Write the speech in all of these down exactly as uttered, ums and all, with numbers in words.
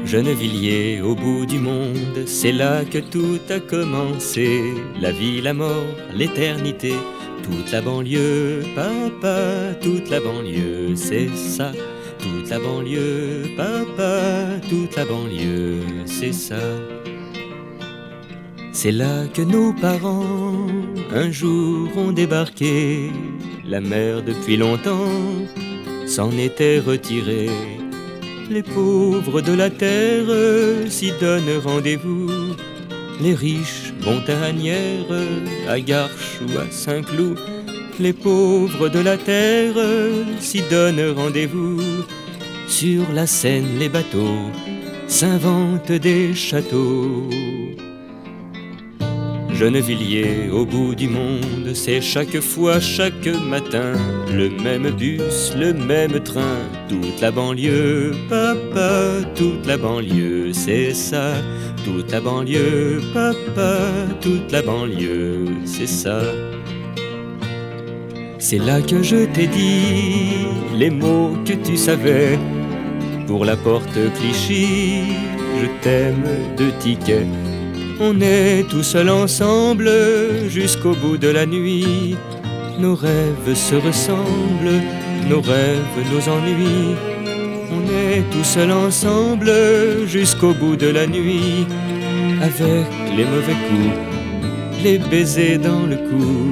Gennevilliers, au bout du monde, c'est là que tout a commencé. La vie, la mort, l'éternité, toute la banlieue, papa, toute la banlieue, c'est ça. Toute la banlieue, papa, toute la banlieue, c'est ça. C'est là que nos parents, un jour, ont débarqué. La mer, depuis longtemps, s'en était retirée. Les pauvres de la terre s'y donnent rendez-vous. Les riches vont à Asnières, à Garches ou à Saint-Cloud. Les pauvres de la terre s'y donnent rendez-vous. Sur la Seine, les bateaux s'inventent des châteaux. Gennevilliers, au bout du monde, c'est chaque fois, chaque matin, le même bus, le même train. Toute la banlieue, papa, toute la banlieue, c'est ça. Toute la banlieue, papa, toute la banlieue, c'est ça. C'est là que je t'ai dit les mots que tu savais. Pour la porte Clichy, je t'aime, deux tickets. On est tout seul ensemble jusqu'au bout de la nuit. Nos rêves se ressemblent, nos rêves, nos ennuis. On est tout seul ensemble jusqu'au bout de la nuit. Avec les mauvais coups, les baisers dans le cou.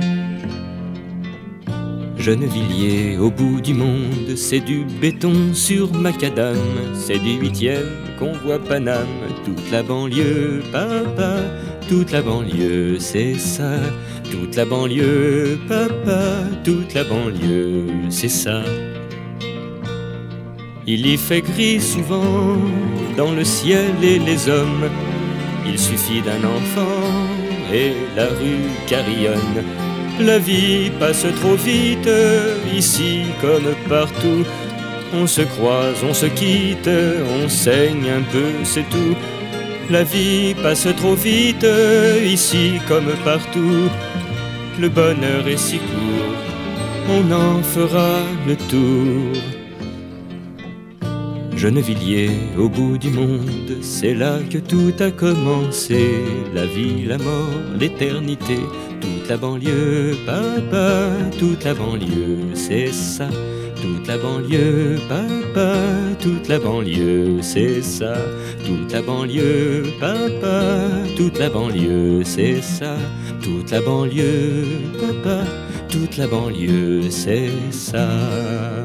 Gennevilliers, au bout du monde, c'est du béton sur macadam. C'est du huitième qu'on voit Paname. Toute la banlieue, papa, toute la banlieue, c'est ça. Toute la banlieue, papa, toute la banlieue, c'est ça. Il y fait gris souvent dans le ciel et les hommes. Il suffit d'un enfant et la rue carillonne. La vie passe trop vite, ici comme partout. On se croise, on se quitte, on saigne un peu, c'est tout. La vie passe trop vite, ici comme partout. Le bonheur est si court, on en fera le tour. Gennevilliers, au bout du monde, c'est là que tout a commencé. La vie, la mort, l'éternité, toute la banlieue, papa, toute la banlieue, c'est ça. Toute la banlieue, papa, toute la banlieue, c'est ça. Toute la banlieue, papa, toute la banlieue, c'est ça. Toute la banlieue, papa, toute la banlieue, c'est ça.